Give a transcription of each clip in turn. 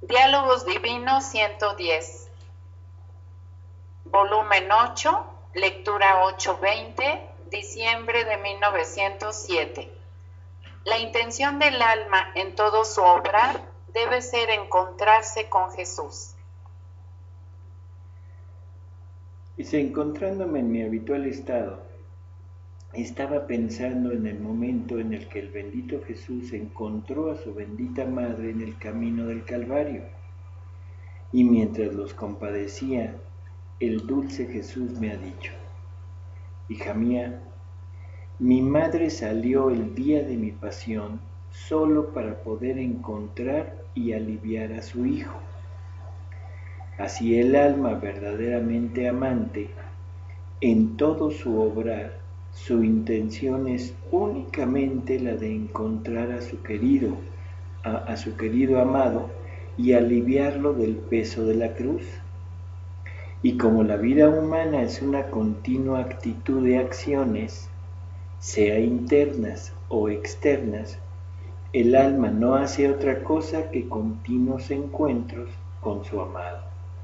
Diálogos Divinos 110, volumen 8, lectura 820, diciembre de 1907. La intención del alma en todo su obrar debe ser encontrarse con Jesús. Encontrándome en mi habitual estado, estaba pensando en el momento en el que el bendito Jesús encontró a su bendita madre en el camino del Calvario. Y mientras los compadecía, el dulce Jesús me ha dicho: hija mía, mi madre salió el día de mi pasión solo para poder encontrar y aliviar a su hijo. Así el alma verdaderamente amante, en todo su obrar, su intención es únicamente la de encontrar a su querido amado y aliviarlo del peso de la cruz. Y como la vida humana es una continua actitud de acciones, sea internas o externas, el alma no hace otra cosa que continuos encuentros con su amado.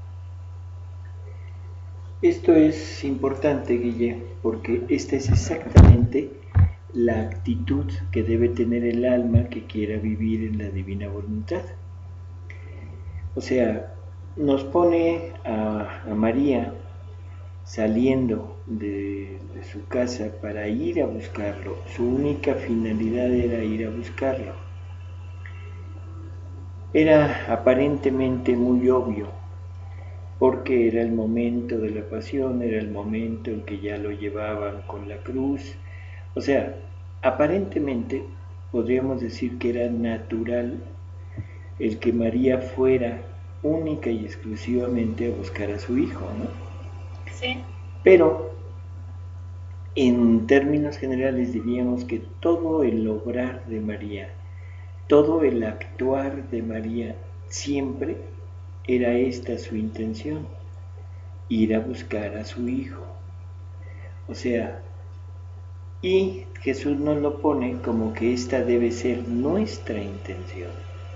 Esto es importante, Guille, porque esta es exactamente la actitud que debe tener el alma que quiera vivir en la divina voluntad. O sea, nos pone a María saliendo de su casa para ir a buscarlo. Su única finalidad era ir a buscarlo. Era aparentemente muy obvio, porque era el momento de la pasión, era el momento en que ya lo llevaban con la cruz. O sea, aparentemente podríamos decir que era natural el que María fuera única y exclusivamente a buscar a su hijo, ¿no? Sí. Pero en términos generales diríamos que todo el obrar de María, todo el actuar de María, siempre era esta su intención: ir a buscar a su hijo. O sea, y Jesús nos lo pone como que esta debe ser nuestra intención.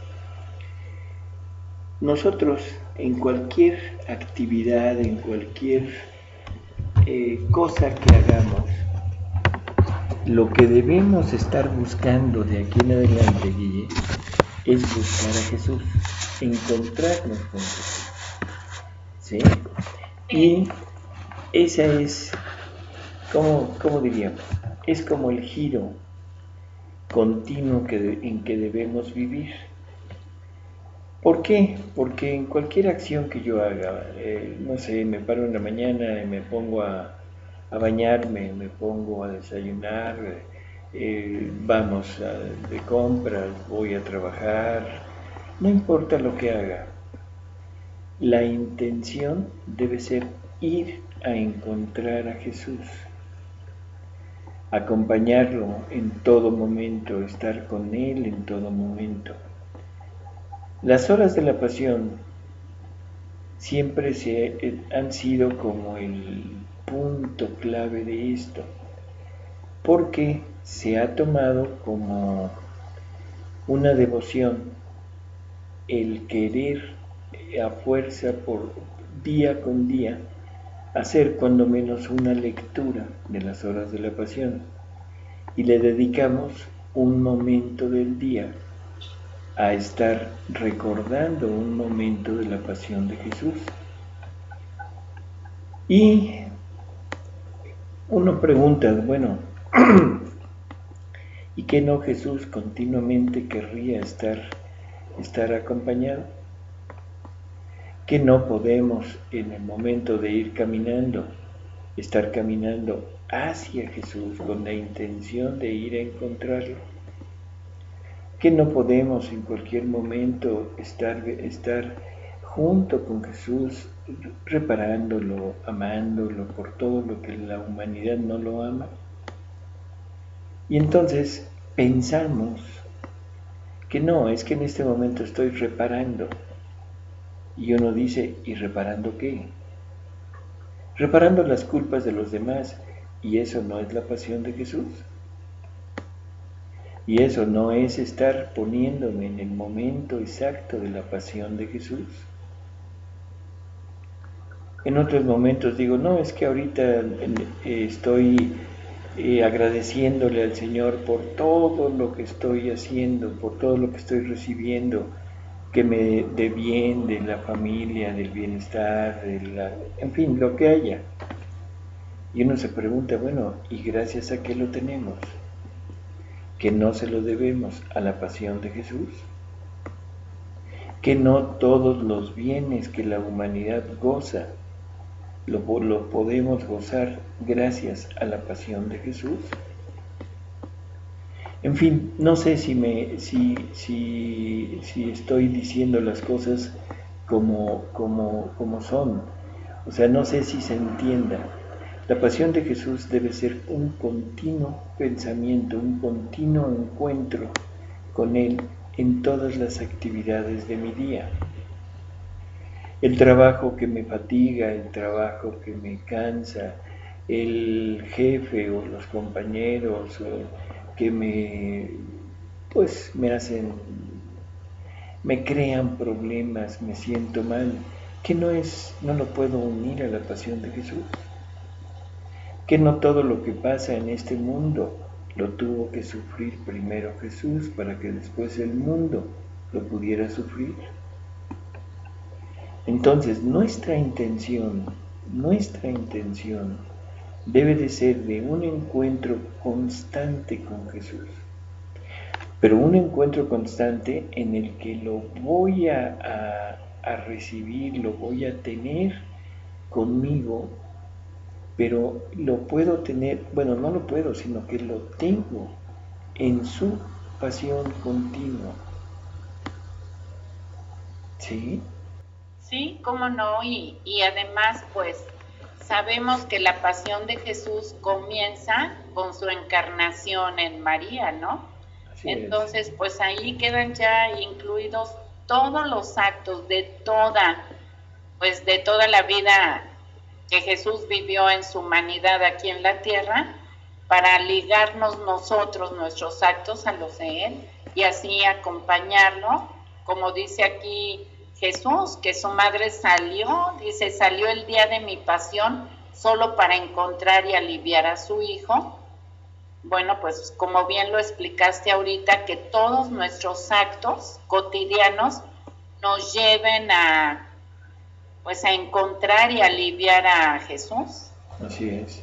Nosotros en cualquier actividad, en cualquier cosa que hagamos, lo que debemos estar buscando de aquí en adelante, Guille, es buscar a Jesús, encontrarnos con Jesús, ¿sí? Y esa es, ¿cómo diríamos? Es como el giro continuo en que debemos vivir. ¿Por qué? Porque en cualquier acción que yo haga, no sé, me paro en la mañana y me pongo a bañarme, me pongo a desayunar, vamos de compras, voy a trabajar, no importa lo que haga, la intención debe ser ir a encontrar a Jesús, acompañarlo en todo momento, estar con Él en todo momento. Las horas de la pasión siempre han sido como el punto clave de esto, porque se ha tomado como una devoción el querer a fuerza por día con día hacer cuando menos una lectura de las horas de la pasión, y le dedicamos un momento del día a estar recordando un momento de la pasión de Jesús. Y uno pregunta, bueno, ¿y qué no Jesús continuamente querría estar acompañado? ¿Que no podemos en el momento de ir caminando, estar caminando hacia Jesús con la intención de ir a encontrarlo? ¿Que no podemos en cualquier momento estar junto con Jesús, reparándolo, amándolo por todo lo que la humanidad no lo ama? Y entonces pensamos que no, es que en este momento estoy reparando. Y uno dice, ¿y reparando qué? Reparando las culpas de los demás, ¿y eso no es la pasión de Jesús? Y eso no es estar poniéndome en el momento exacto de la pasión de Jesús. En otros momentos digo, no, es que ahorita estoy agradeciéndole al Señor por todo lo que estoy haciendo, por todo lo que estoy recibiendo, que me dé bien de la familia, del bienestar, en fin, lo que haya. Y uno se pregunta, bueno, ¿y gracias a qué lo tenemos? ¿Que no se lo debemos a la pasión de Jesús? ¿Que no todos los bienes que la humanidad goza lo podemos gozar gracias a la pasión de Jesús? En fin, no sé si estoy diciendo las cosas como son. O sea, no sé si se entienda. La pasión de Jesús debe ser un continuo pensamiento, un continuo encuentro con Él en todas las actividades de mi día. El trabajo que me fatiga, el trabajo que me cansa, el jefe o los compañeros que me crean problemas, me siento mal, que no lo puedo unir a la pasión de Jesús, que no todo lo que pasa en este mundo lo tuvo que sufrir primero Jesús para que después el mundo lo pudiera sufrir. Entonces nuestra intención debe de ser de un encuentro constante con Jesús, pero un encuentro constante en el que lo voy a recibir, lo voy a tener conmigo, pero lo puedo tener, bueno, no lo puedo, sino que lo tengo en su pasión continua. ¿Sí? Sí, cómo no, y además pues sabemos que la pasión de Jesús comienza con su encarnación en María, ¿no? Entonces, pues ahí quedan ya incluidos todos los actos de toda la vida que Jesús vivió en su humanidad aquí en la tierra, para ligarnos nosotros, nuestros actos a los de Él, y así acompañarlo, como dice aquí Jesús, que su madre salió el día de mi pasión solo para encontrar y aliviar a su hijo. Bueno, pues como bien lo explicaste ahorita, que todos nuestros actos cotidianos nos lleven a encontrar y aliviar a Jesús. Así es.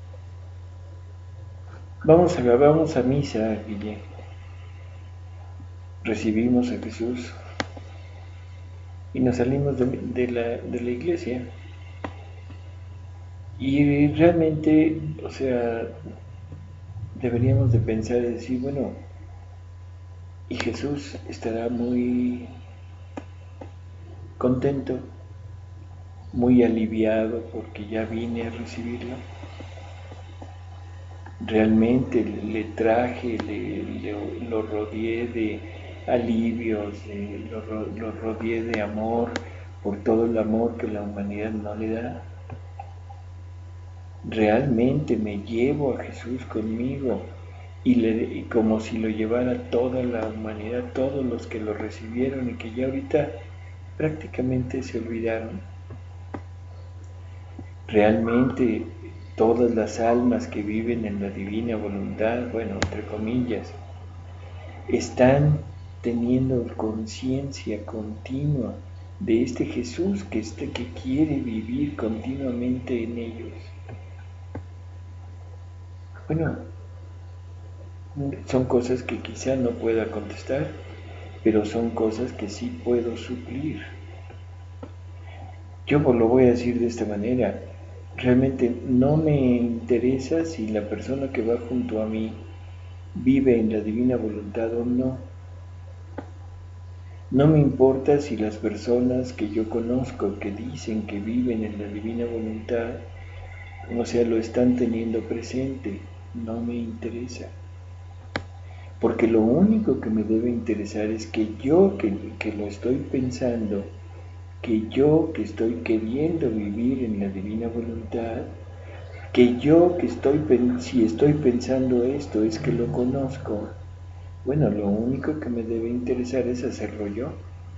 Vamos a misa, Guille. Recibimos a Jesús y nos salimos de la iglesia. Y realmente, o sea, deberíamos de pensar y decir, bueno, y Jesús estará muy contento, muy aliviado porque ya vine a recibirlo. Realmente le traje, lo rodeé de alivios, lo rodeé de amor, por todo el amor que la humanidad no le da. Realmente me llevo a Jesús conmigo y como si lo llevara toda la humanidad, todos los que lo recibieron y que ya ahorita prácticamente se olvidaron. Realmente todas las almas que viven en la divina voluntad, bueno, entre comillas, están teniendo conciencia continua de este Jesús que quiere vivir continuamente en ellos. Bueno, son cosas que quizá no pueda contestar, pero son cosas que sí puedo suplir. Yo lo voy a decir de esta manera. Realmente no me interesa si la persona que va junto a mí vive en la divina voluntad o no. No me importa si las personas que yo conozco que dicen que viven en la divina voluntad, o sea, lo están teniendo presente. No me interesa. Porque lo único que me debe interesar es que yo que lo estoy pensando, que yo que estoy queriendo vivir en la divina voluntad, que yo que si estoy pensando esto es que lo conozco, Bueno, lo único que me debe interesar es hacerlo yo,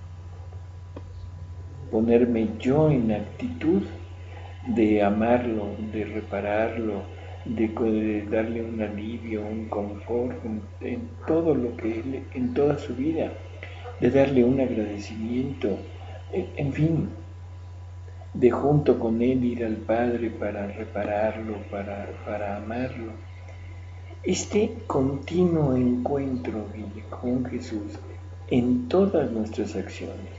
ponerme yo en actitud de amarlo, de repararlo, de darle un alivio, un confort en todo lo que él, en toda su vida, de darle un agradecimiento, en fin, de junto con él ir al Padre para repararlo, para amarlo. Este continuo encuentro, Guille, con Jesús en todas nuestras acciones.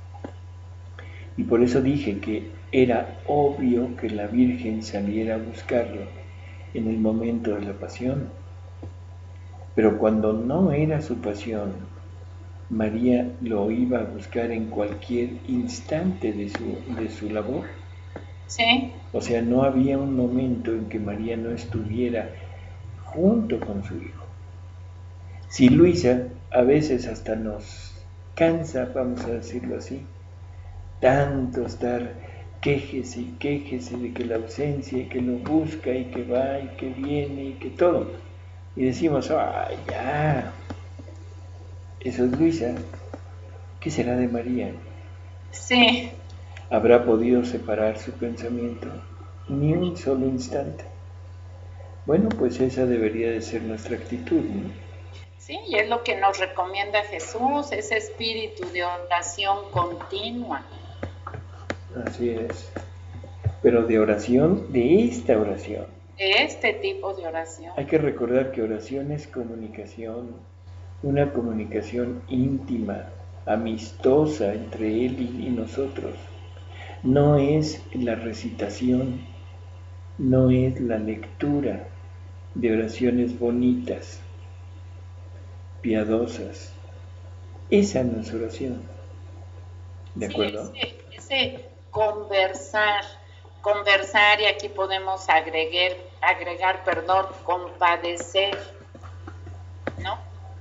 Y por eso dije que era obvio que la Virgen saliera a buscarlo en el momento de la pasión. Pero cuando no era su pasión, María lo iba a buscar en cualquier instante de su labor. Sí. O sea, no había un momento en que María no estuviera junto con su hijo. Si Luisa a veces hasta nos cansa, vamos a decirlo así, tanto estar quéjese de que la ausencia y que lo busca y que va y que viene y que todo. Y decimos, ¡ay, ya! Eso es Luisa. ¿Qué será de María? Sí. ¿Habrá podido separar su pensamiento ni un solo instante? Bueno, pues esa debería de ser nuestra actitud, ¿no? Sí, y es lo que nos recomienda Jesús, ese espíritu de oración continua. Así es. Pero de oración, de esta oración. De este tipo de oración. Hay que recordar que oración es comunicación, una comunicación íntima, amistosa entre Él y nosotros. No es la recitación, no es la lectura de oraciones bonitas, piadosas. Esa no es oración. ¿De acuerdo? Sí, ese conversar, y aquí podemos agregar, compadecer, ¿no?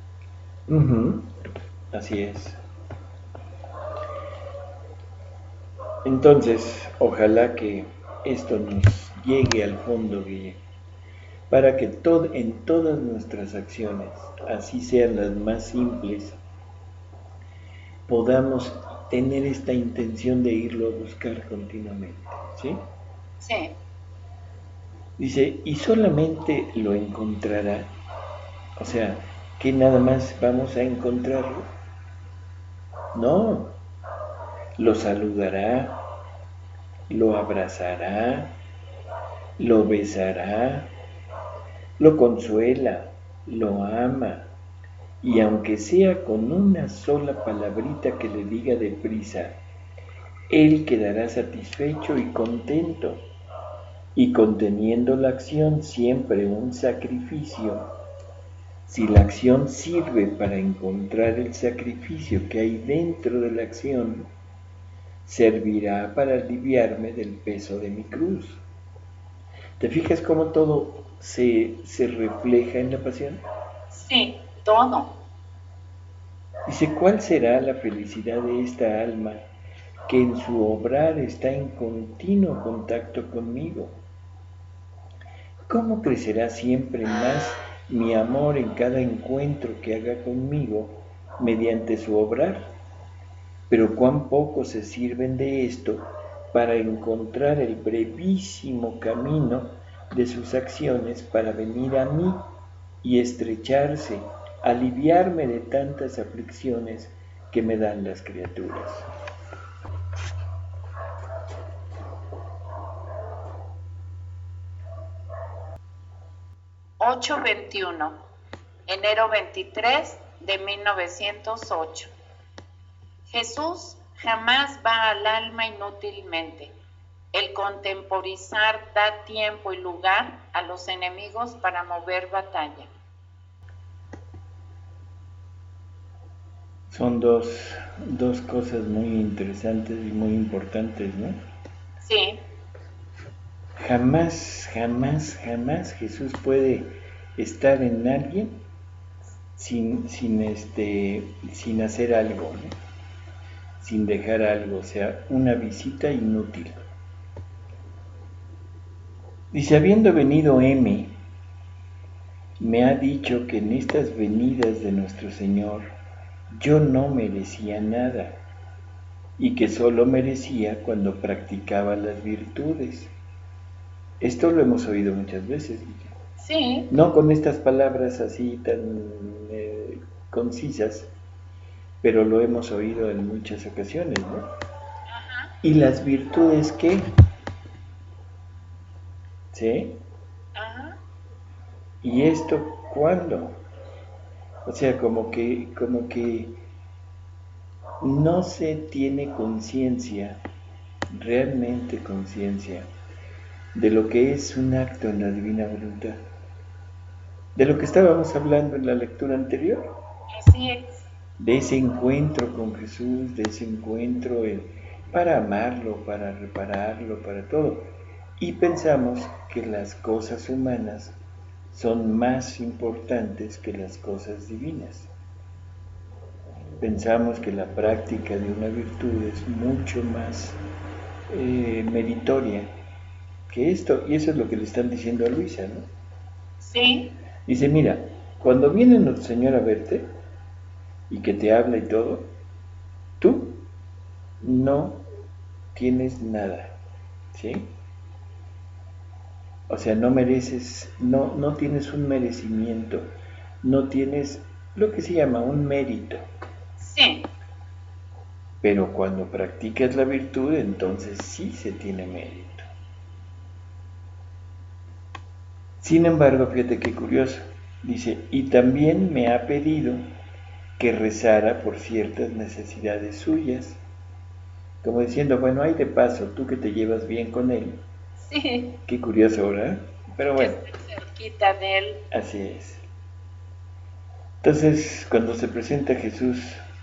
Así es. Entonces, ojalá que esto nos llegue al fondo, Guille, para que en todas nuestras acciones, así sean las más simples, podamos tener esta intención de irlo a buscar continuamente, ¿sí? Sí. Dice, y solamente lo encontrará, o sea, que nada más vamos a encontrarlo. No, lo saludará, lo abrazará, lo besará, lo consuela, lo ama, y aunque sea con una sola palabrita que le diga deprisa, él quedará satisfecho y contento, y conteniendo la acción siempre un sacrificio. Si la acción sirve para encontrar el sacrificio que hay dentro de la acción, servirá para aliviarme del peso de mi cruz. ¿Te fijas cómo todo se refleja en la pasión? Sí, todo. Dice, ¿cuál será la felicidad de esta alma que en su obrar está en continuo contacto conmigo? ¿Cómo crecerá siempre más mi amor en cada encuentro que haga conmigo mediante su obrar? Pero cuán poco se sirven de esto para encontrar el brevísimo camino de sus acciones para venir a mí y estrecharse, aliviarme de tantas aflicciones que me dan las criaturas. ...8/21... enero 23 de 1908. Jesús jamás va al alma inútilmente. El contemporizar da tiempo y lugar a los enemigos para mover batalla. Son dos cosas muy interesantes y muy importantes, ¿no? Sí. Jamás Jesús puede estar en alguien sin hacer algo, ¿no? Sin dejar algo, o sea, una visita inútil. Dice, habiendo venido M, me ha dicho que en estas venidas de nuestro Señor yo no merecía nada y que solo merecía cuando practicaba las virtudes. Esto lo hemos oído muchas veces, Sí. no con estas palabras así tan concisas, pero lo hemos oído en muchas ocasiones, ¿no? Ajá. ¿Y las virtudes qué? ¿Sí? Ajá. ¿Y esto cuándo? O sea, como que no se tiene conciencia, realmente conciencia, de lo que es un acto en la divina voluntad. De lo que estábamos hablando en la lectura anterior, Así es. de ese encuentro con Jesús, de ese encuentro para amarlo, para repararlo, para todo. Y pensamos que las cosas humanas son más importantes que las cosas divinas. Pensamos que la práctica de una virtud es mucho más meritoria que esto, y eso es lo que le están diciendo a Luisa, ¿no? Sí. Dice, mira, cuando viene nuestro Señor a verte y que te habla y todo, tú no tienes nada, ¿sí? O sea, no mereces, no tienes un merecimiento, no tienes lo que se llama un mérito. Sí. Pero cuando practicas la virtud, entonces sí se tiene mérito. Sin embargo, fíjate qué curioso. Dice, y también me ha pedido que rezara por ciertas necesidades suyas. Como diciendo, bueno, hay de paso, tú que te llevas bien con él. Sí. Qué curioso, ¿verdad? Pero Que bueno, esté cerquita de él. así es. Entonces, cuando se presenta Jesús,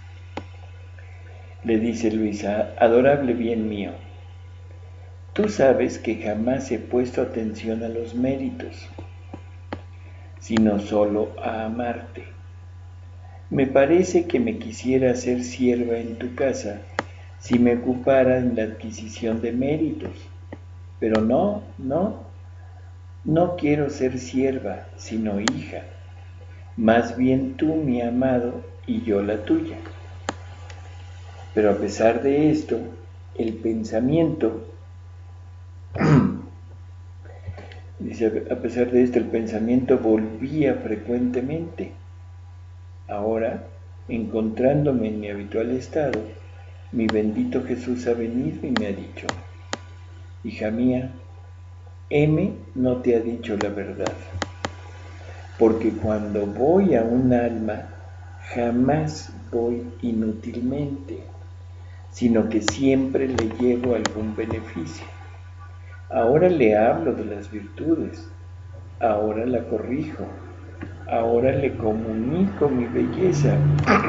le dice Luisa, adorable bien mío, tú sabes que jamás he puesto atención a los méritos, sino solo a amarte. Me parece que me quisiera hacer sierva en tu casa si me ocupara en la adquisición de méritos, pero no quiero ser sierva, sino hija, más bien tú mi amado y yo la tuya. Pero a pesar de esto, el pensamiento, dice, a pesar de esto, el pensamiento volvía frecuentemente. Ahora, encontrándome en mi habitual estado, mi bendito Jesús ha venido y me ha dicho, hija mía, M no te ha dicho la verdad, porque cuando voy a un alma, jamás voy inútilmente, sino que siempre le llevo algún beneficio. Ahora le hablo de las virtudes, ahora la corrijo, ahora le comunico mi belleza,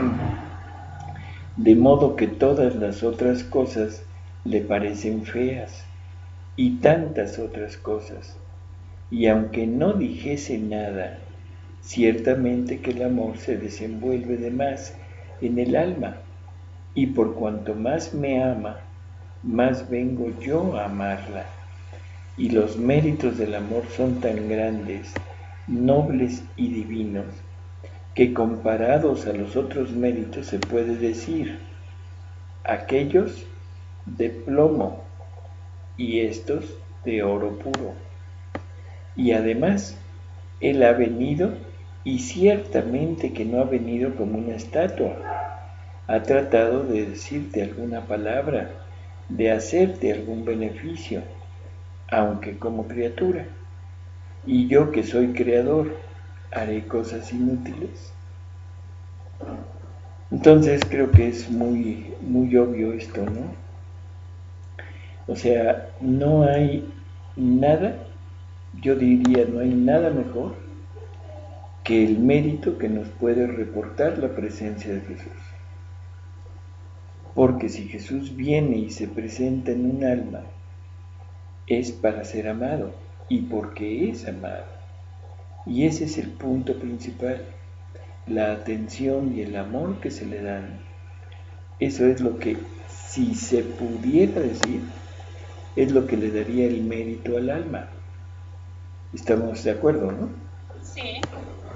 de modo que todas las otras cosas le parecen feas, y tantas otras cosas. Y aunque no dijese nada, ciertamente que el amor se desenvuelve de más en el alma, y por cuanto más me ama, más vengo yo a amarla. Y los méritos del amor son tan grandes, nobles y divinos, que comparados a los otros méritos se puede decir, aquellos de plomo y estos de oro puro. Y además, Él ha venido y ciertamente que no ha venido como una estatua. Ha tratado de decirte alguna palabra, de hacerte algún beneficio, aunque como criatura. Y yo que soy creador, ¿haré cosas inútiles? Entonces creo que es muy obvio esto, ¿no? O sea, no hay nada, yo diría, no hay nada mejor que el mérito que nos puede reportar la presencia de Jesús. Porque si Jesús viene y se presenta en un alma, es para ser amado y porque es amado. Y ese es el punto principal, la atención y el amor que se le dan. Eso es lo que, si se pudiera decir, es lo que le daría el mérito al alma. Estamos de acuerdo, ¿no? Sí.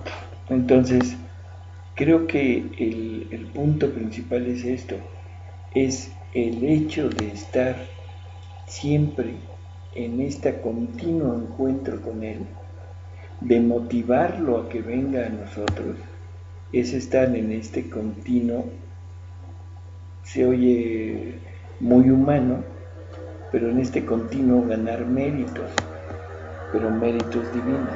Entonces, creo que el punto principal es esto, es el hecho de estar siempre en este continuo encuentro con Él, de motivarlo a que venga a nosotros, es estar en este continuo, se oye muy humano, pero en este continuo ganar méritos, pero méritos divinos.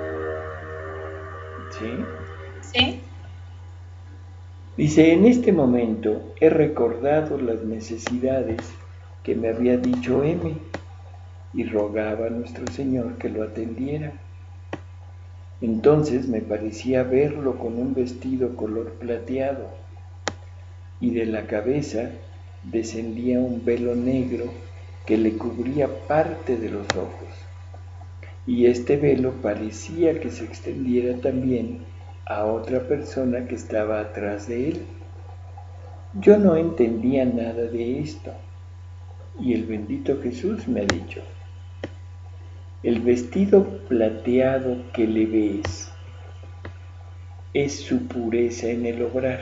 ¿Sí? Sí. Dice, en este momento he recordado las necesidades que me había dicho M y rogaba a nuestro Señor que lo atendiera. Entonces me parecía verlo con un vestido color plateado y de la cabeza descendía un velo negro que le cubría parte de los ojos. Y este velo parecía que se extendiera también a otra persona que estaba atrás de él. Yo no entendía nada de esto, y el bendito Jesús me ha dicho, el vestido plateado que le ves es su pureza en el obrar.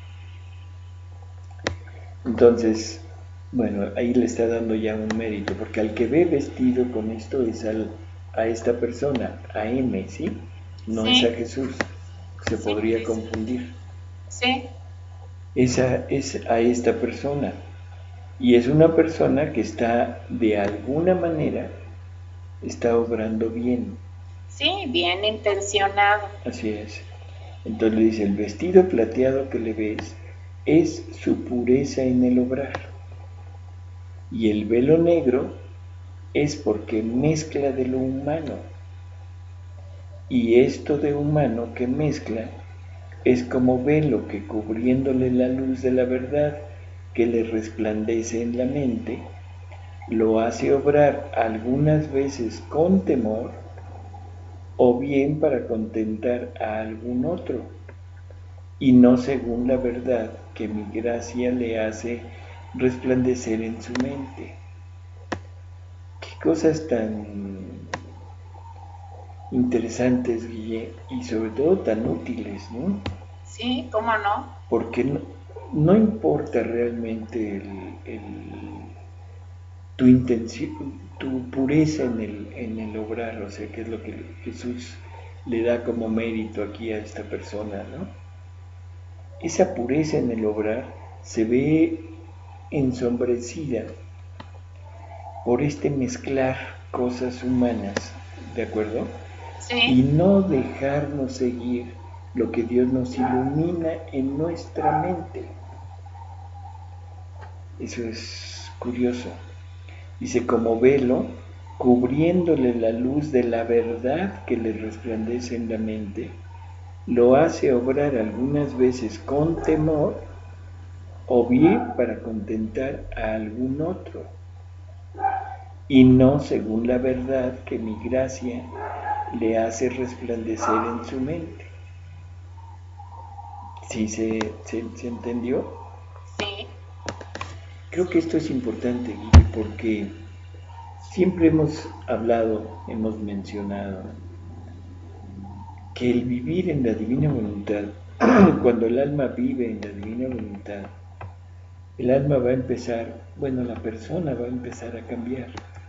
Entonces, bueno, ahí le está dando ya un mérito, porque al que ve vestido con esto es a esta persona, a M, ¿sí? No Sí. es a Jesús, se Sí, podría sí. confundir. Sí. Esa es a esta persona, y es una persona que está, de alguna manera, está obrando bien. Sí, bien intencionado. Así es. Entonces le dice, el vestido plateado que le ves es su pureza en el obrar. Y el velo negro es porque mezcla de lo humano. Y esto de humano que mezcla es como velo que cubriéndole la luz de la verdad que le resplandece en la mente, lo hace obrar algunas veces con temor o bien para contentar a algún otro, y no según la verdad que mi gracia le hace resplandecer en su mente. Qué cosas tan interesantes, Guille, y sobre todo tan útiles, ¿no? Sí, ¿cómo no? Porque no importa realmente tu intención, tu pureza en el obrar, o sea, que es lo que Jesús le da como mérito aquí a esta persona, ¿no? Esa pureza en el obrar se ve ensombrecida por este mezclar cosas humanas, ¿de acuerdo? Y Sí. no dejarnos seguir lo que Dios nos ilumina en nuestra mente. Eso es curioso. Dice, como velo, cubriéndole la luz de la verdad que le resplandece en la mente, lo hace obrar algunas veces con temor o bien para contentar a algún otro, y no según la verdad que mi gracia le hace resplandecer en su mente. ¿Sí se entendió? Sí. Creo que esto es importante, Guille, porque siempre hemos hablado, hemos mencionado que el vivir en la divina voluntad, cuando el alma vive en la divina voluntad, el alma va a empezar, bueno, la persona va a empezar a cambiar.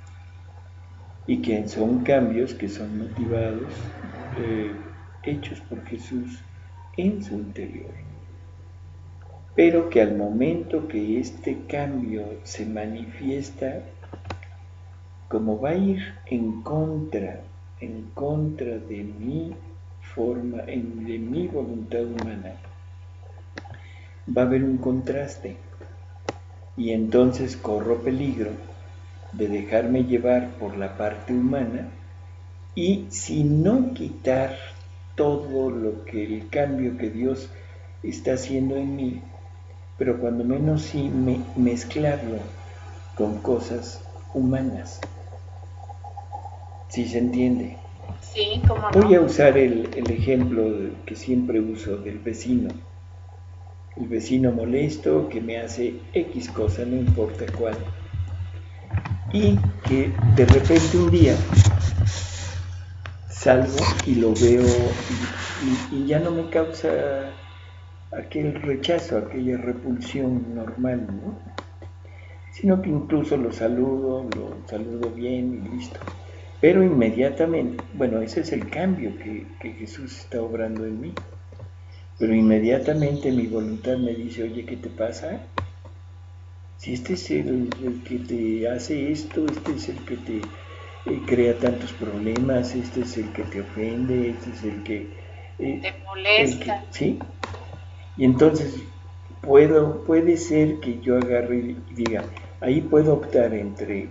Y que son cambios que son motivados, hechos por Jesús en su interior. Pero que al momento que este cambio se manifiesta, como va a ir en contra de mi forma, de mi voluntad humana, va a haber un contraste. Y entonces corro peligro de dejarme llevar por la parte humana y si no quitar todo lo que el cambio que Dios está haciendo en mí, pero cuando menos sí mezclarlo con cosas humanas. ¿Sí se entiende? Sí, ¿cómo Voy a no? usar el ejemplo que siempre uso del vecino. El vecino molesto que me hace X cosa, no importa cuál. Y que de repente un día salgo y lo veo y ya no me causa aquel rechazo, aquella repulsión normal, ¿no? Sino que incluso lo saludo bien y listo. Pero inmediatamente, bueno, ese es el cambio que Jesús está obrando en mí. Pero inmediatamente mi voluntad me dice, oye, ¿qué te pasa? Si este es el que te hace esto, este es el que te crea tantos problemas, este es el que te ofende, este es el que... te molesta. ¿sí? Y entonces puede ser que yo agarre y diga, ahí puedo optar entre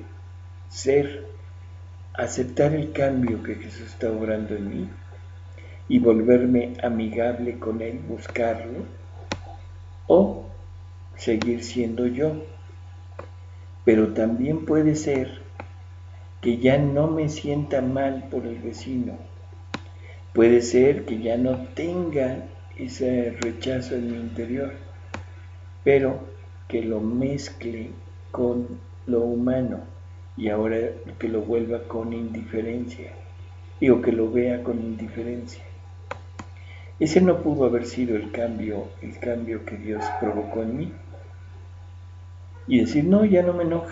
aceptar el cambio que Jesús está obrando en mí y volverme amigable con Él, buscarlo, o seguir siendo yo. Pero también puede ser que ya no me sienta mal por el vecino. Puede ser que ya no tenga ese rechazo en mi interior, pero que lo mezcle con lo humano y ahora que lo vuelva con indiferencia, o que lo vea con indiferencia. Ese no pudo haber sido el cambio que Dios provocó en mí. Y decir, no, ya no me enoja.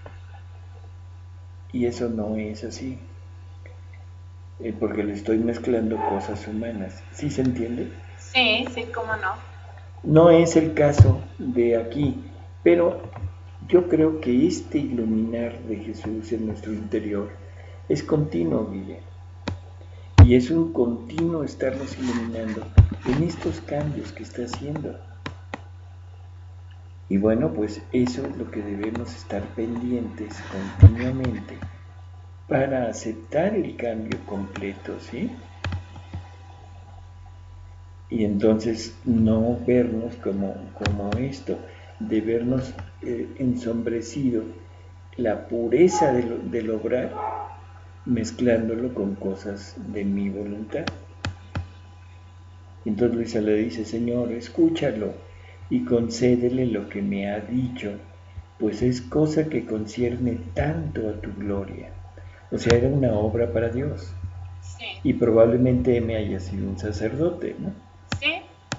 Y eso no es así, porque le estoy mezclando cosas humanas. ¿Sí se entiende? Sí, sí, cómo no. No es el caso de aquí, pero yo creo que este iluminar de Jesús en nuestro interior es continuo, Guille. Y es un continuo estarnos iluminando en estos cambios que está haciendo. Y bueno, pues eso es lo que debemos estar pendientes continuamente para aceptar el cambio completo, ¿sí? Y entonces no vernos como esto, de vernos ensombrecido, la pureza del obrar, mezclándolo con cosas de mi voluntad. Entonces Luisa le dice, Señor, escúchalo y concédele lo que me ha dicho, pues es cosa que concierne tanto a tu gloria. O sea, era una obra para Dios. Sí. Y probablemente me haya sido un sacerdote, ¿no? Sí.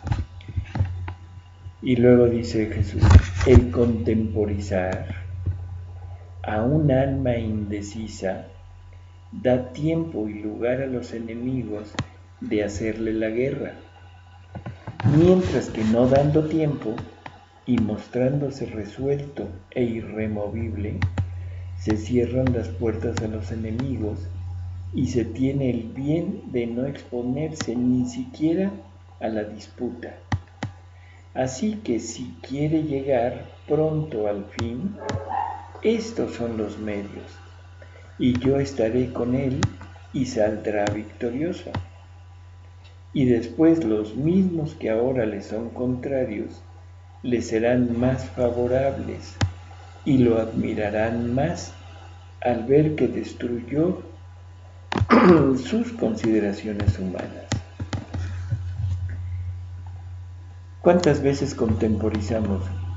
Y luego dice Jesús, el contemporizar a un alma indecisa da tiempo y lugar a los enemigos de hacerle la guerra, mientras que no dando tiempo y mostrándose resuelto e irremovible, se cierran las puertas a los enemigos y se tiene el bien de no exponerse ni siquiera a la disputa. Así que si quiere llegar pronto al fin, estos son los medios, y yo estaré con él y saldrá victorioso. Y después los mismos que ahora le son contrarios, le serán más favorables y lo admirarán más al ver que destruyó sus consideraciones humanas. ¿Cuántas veces contemporizamos?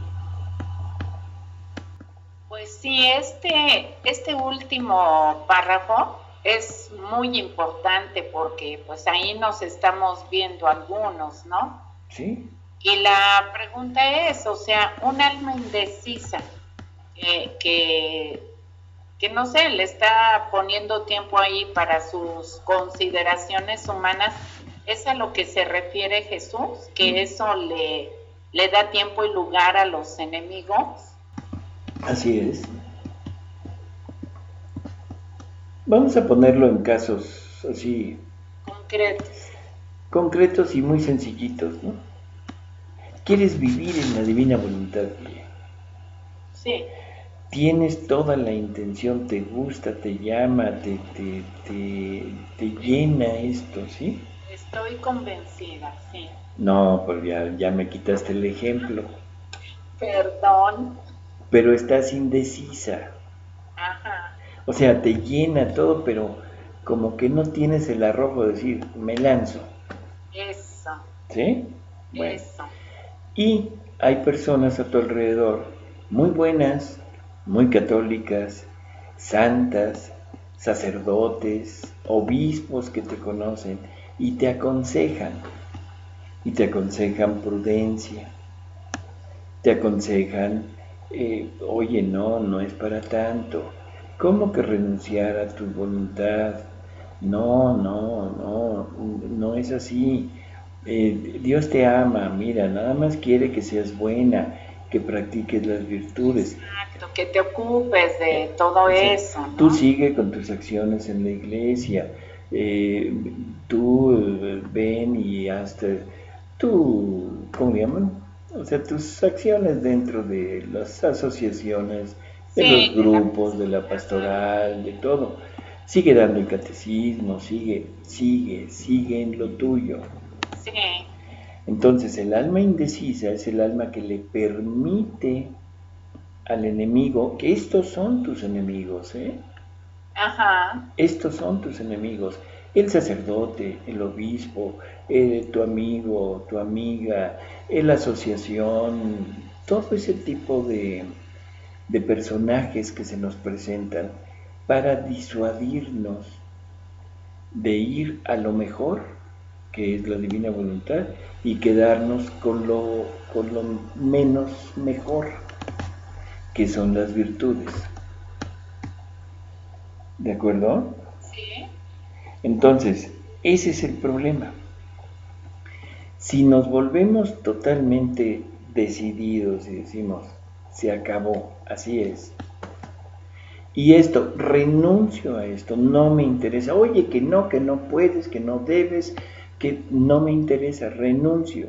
Pues sí, este último párrafo es muy importante porque pues ahí nos estamos viendo algunos, ¿no? Sí. Y la pregunta es, o sea, un alma indecisa que no sé, le está poniendo tiempo ahí para sus consideraciones humanas, ¿es a lo que se refiere Jesús? ¿Que eso le da tiempo y lugar a los enemigos? Así es. Vamos a ponerlo en casos así concretos y muy sencillitos, ¿no? ¿Quieres vivir en la divina voluntad? Sí. Tienes toda la intención, te gusta, te llama, te llena esto, ¿sí? Estoy convencida, sí. No, pues ya me quitaste el ejemplo. Perdón. Pero estás indecisa. Ajá. O sea, te llena todo, pero como que no tienes el arrojo de decir, me lanzo. Eso. ¿Sí? Bueno. Eso. Y hay personas a tu alrededor muy buenas, muy católicas, santas, sacerdotes, obispos que te conocen y te aconsejan prudencia, te aconsejan, oye, no es para tanto, ¿cómo que renunciar a tu voluntad? No es así. Dios te ama, mira, nada más quiere que seas buena, que practiques las virtudes. Exacto, que te ocupes de todo eso, ¿no? Tú sigue con tus acciones en la iglesia, tú ven y hazte ¿cómo llaman? O sea, tus acciones dentro de las asociaciones, de los grupos, de la pastoral, de todo. Sigue dando el catecismo, sigue en lo tuyo. Sí. Entonces, el alma indecisa es el alma que le permite al enemigo, que estos son tus enemigos, Ajá. Estos son tus enemigos. El sacerdote, el obispo, tu amigo, tu amiga, la asociación, todo ese tipo de personajes que se nos presentan para disuadirnos de ir a lo mejor, que es la divina voluntad, y quedarnos con lo menos mejor, que son las virtudes. ¿De acuerdo? Sí. Entonces, ese es el problema. Si nos volvemos totalmente decididos y decimos, se acabó, así es. Y esto, renuncio a esto, no me interesa. Oye, que no puedes, que no debes, que no me interesa, renuncio.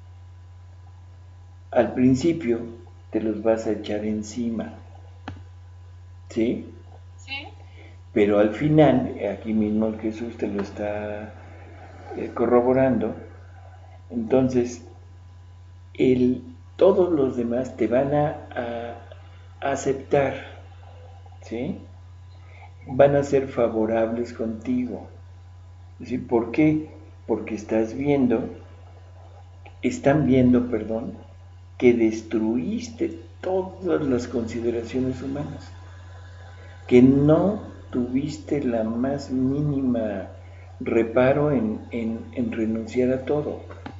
Al principio te los vas a echar encima. ¿Sí? Sí. Pero al final, aquí mismo el Jesús te lo está corroborando, entonces todos los demás te van a aceptar, ¿sí? Van a ser favorables contigo. ¿Sí? ¿Por qué? Porque están viendo, que destruiste todas las consideraciones humanas, que no tuviste la más mínima reparo en renunciar a todo.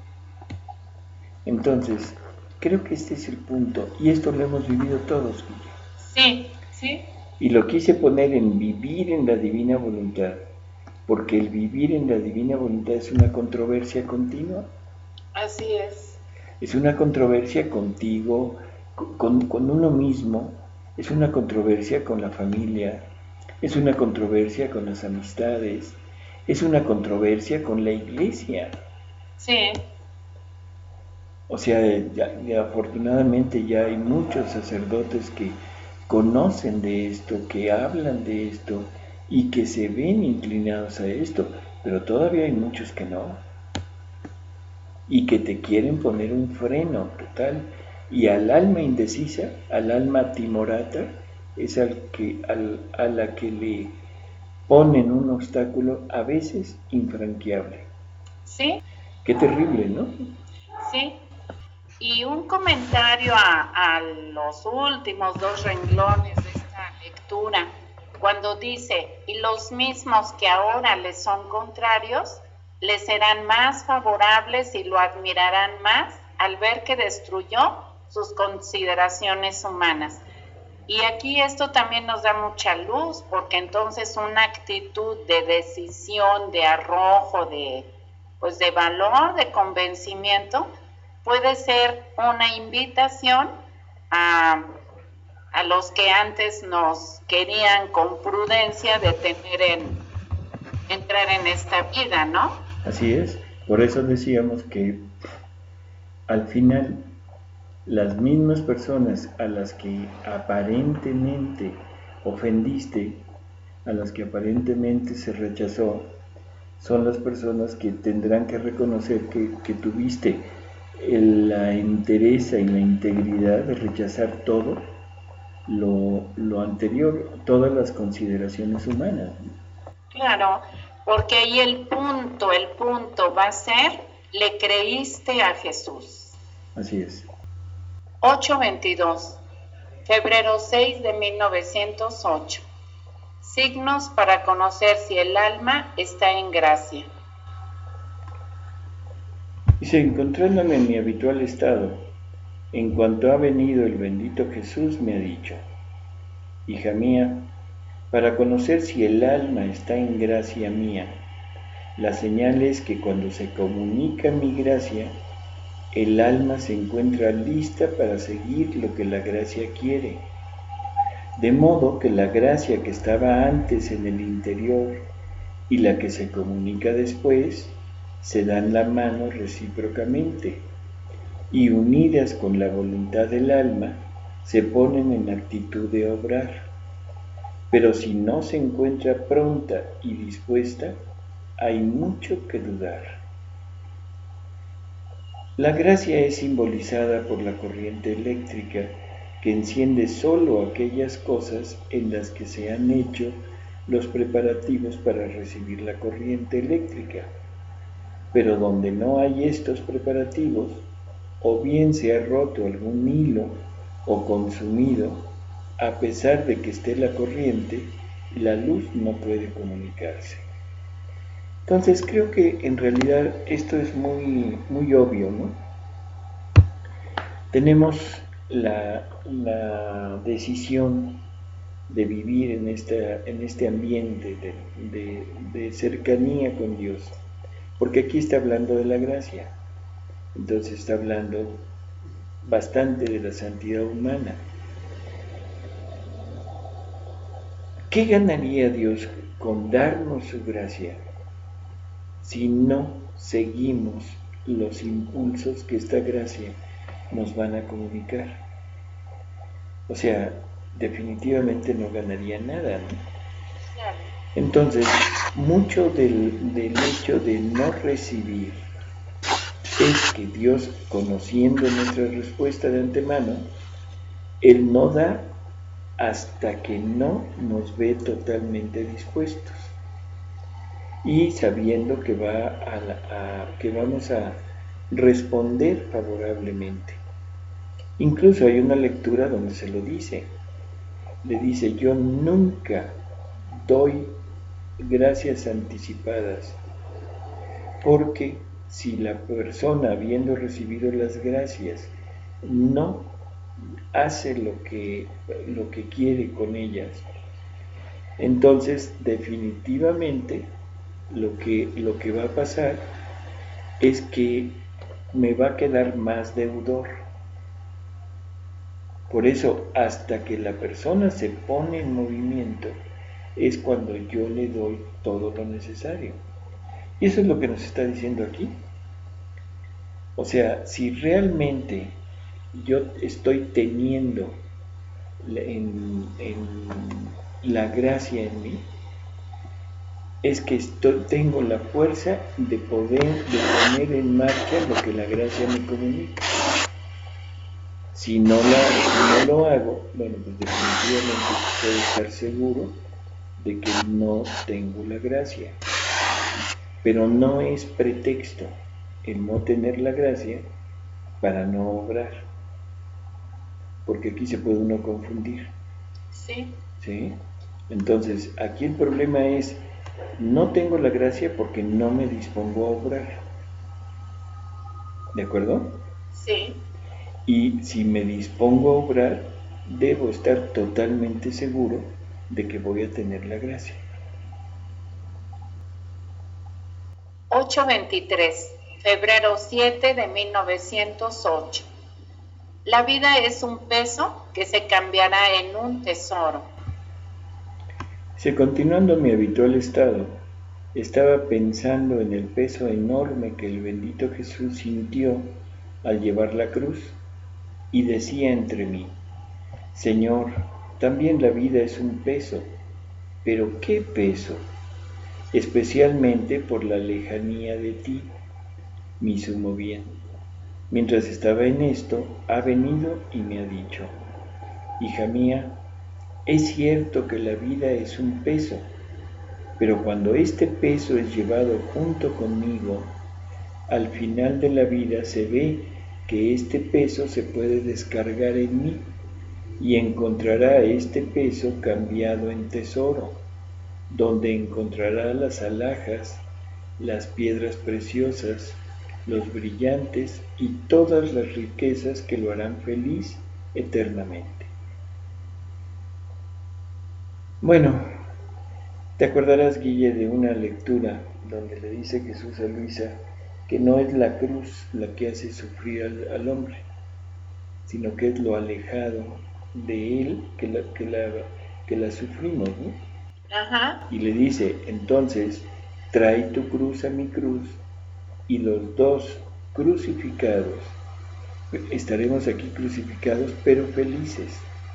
Entonces, creo que este es el punto, y esto lo hemos vivido todos, Guille. Sí. Y lo quise poner en vivir en la divina voluntad, porque el vivir en la divina voluntad es una controversia continua. Así es. Es una controversia contigo, con uno mismo, es una controversia con la familia, es una controversia con las amistades, es una controversia con la iglesia. Sí. O sea, afortunadamente ya hay muchos sacerdotes que conocen de esto, que hablan de esto y que se ven inclinados a esto, pero todavía hay muchos que no. Y que te quieren poner un freno total. Y al alma indecisa, al alma timorata, es a la que le ponen un obstáculo a veces infranqueable. Sí. Qué terrible, ¿no? Sí. Y un comentario a los últimos 2 renglones de esta lectura, cuando dice, y los mismos que ahora les son contrarios, les serán más favorables y lo admirarán más al ver que destruyó sus consideraciones humanas. Y aquí esto también nos da mucha luz, porque entonces una actitud de decisión, de arrojo, de valor, de convencimiento, puede ser una invitación a los que antes nos querían con prudencia entrar en esta vida, ¿no? Así es, por eso decíamos que al final las mismas personas a las que aparentemente ofendiste, a las que aparentemente se rechazó, son las personas que tendrán que reconocer que tuviste la entereza y la integridad de rechazar todo lo anterior, todas las consideraciones humanas. Claro, porque ahí el punto va a ser, le creíste a Jesús. Así es. 8/22, febrero 6 de 1908. Signos para conocer si el alma está en gracia. Dice, encontrándome en mi habitual estado, en cuanto ha venido el bendito Jesús, me ha dicho: hija mía, para conocer si el alma está en gracia mía, la señal es que cuando se comunica mi gracia, el alma se encuentra lista para seguir lo que la gracia quiere. De modo que la gracia que estaba antes en el interior y la que se comunica después se dan la mano recíprocamente y unidas con la voluntad del alma se ponen en actitud de obrar. Pero si no se encuentra pronta y dispuesta, hay mucho que dudar. La gracia es simbolizada por la corriente eléctrica que enciende solo aquellas cosas en las que se han hecho los preparativos para recibir la corriente eléctrica. Pero donde no hay estos preparativos, o bien se ha roto algún hilo o consumido, a pesar de que esté la corriente, la luz no puede comunicarse. Entonces creo que en realidad esto es muy obvio, ¿no? Tenemos la decisión de vivir en este ambiente de cercanía con Dios, porque aquí está hablando de la gracia, entonces está hablando bastante de la santidad humana. ¿Qué ganaría Dios con darnos su gracia si no seguimos los impulsos que esta gracia nos van a comunicar? O sea, definitivamente no ganaría nada, ¿no? Entonces, mucho del hecho de no recibir es que Dios, conociendo nuestra respuesta de antemano, Él no da hasta que no nos ve totalmente dispuestos y sabiendo que que vamos a responder favorablemente. Incluso hay una lectura donde se lo dice. Le dice: yo nunca doy gracias anticipadas, porque si la persona, habiendo recibido las gracias, no hace lo que quiere con ellas, entonces definitivamente lo que va a pasar es que me va a quedar más deudor. Por eso, hasta que la persona se pone en movimiento, es cuando yo le doy todo lo necesario. Y eso es lo que nos está diciendo aquí. O sea, si realmente yo estoy teniendo la gracia en mí, es que tengo la fuerza de poner en marcha lo que la gracia me comunica. Si no lo hago, bueno, pues definitivamente puedo estar seguro de que no tengo la gracia. Pero no es pretexto el no tener la gracia para no obrar, porque aquí se puede uno confundir. ¿Sí? Entonces, aquí el problema es: no tengo la gracia porque no me dispongo a obrar. ¿De acuerdo? Sí. Y si me dispongo a obrar, debo estar totalmente seguro de que voy a tener la gracia. 8/23, febrero 7 de 1908. La vida es un peso que se cambiará en un tesoro. Continuando mi habitual estado, estaba pensando en el peso enorme que el bendito Jesús sintió al llevar la cruz, y decía entre mí: Señor, también la vida es un peso, pero ¿qué peso? Especialmente por la lejanía de ti, mi sumo bien. Mientras estaba en esto, ha venido y me ha dicho: hija mía, es cierto que la vida es un peso, pero cuando este peso es llevado junto conmigo, al final de la vida se ve que este peso se puede descargar en mí y encontrará este peso cambiado en tesoro. donde encontrará las alhajas, las piedras preciosas, los brillantes y todas las riquezas que lo harán feliz eternamente. Bueno, te acordarás, Guille, de una lectura donde le dice Jesús a Luisa que no es la cruz la que hace sufrir al hombre, sino que es lo alejado de él que la sufrimos, ¿no? Ajá. Y le dice, entonces, trae tu cruz a mi cruz, y los dos crucificados, estaremos aquí crucificados, pero felices.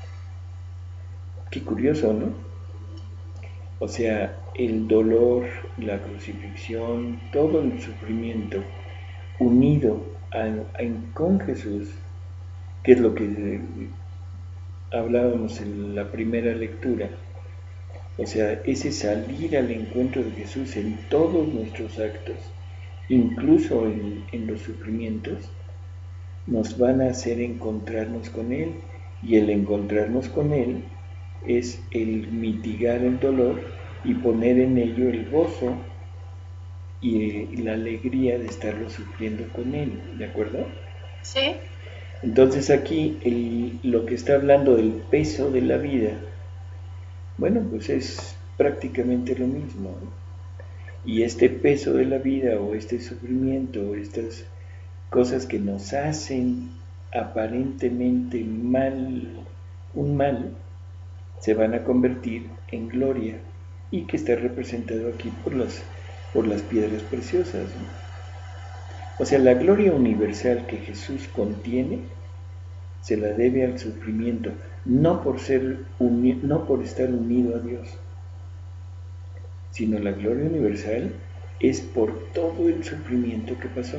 Qué curioso, ¿no? O sea, el dolor, la crucifixión, todo el sufrimiento unido con Jesús, que es lo que hablábamos en la primera lectura. O sea, ese salir al encuentro de Jesús en todos nuestros actos, incluso en los sufrimientos, nos van a hacer encontrarnos con Él. Y el encontrarnos con Él es el mitigar el dolor y poner en ello el gozo y la alegría de estarlo sufriendo con Él, ¿de acuerdo? Sí. Entonces aquí lo que está hablando del peso de la vida, bueno, pues es prácticamente lo mismo, ¿no? Y este peso de la vida o este sufrimiento o estas cosas que nos hacen aparentemente un mal, se van a convertir en gloria y que está representado aquí por las piedras preciosas, ¿no? O sea, la gloria universal que Jesús contiene se la debe al sufrimiento, no por estar unido a Dios, sino la gloria universal es por todo el sufrimiento que pasó.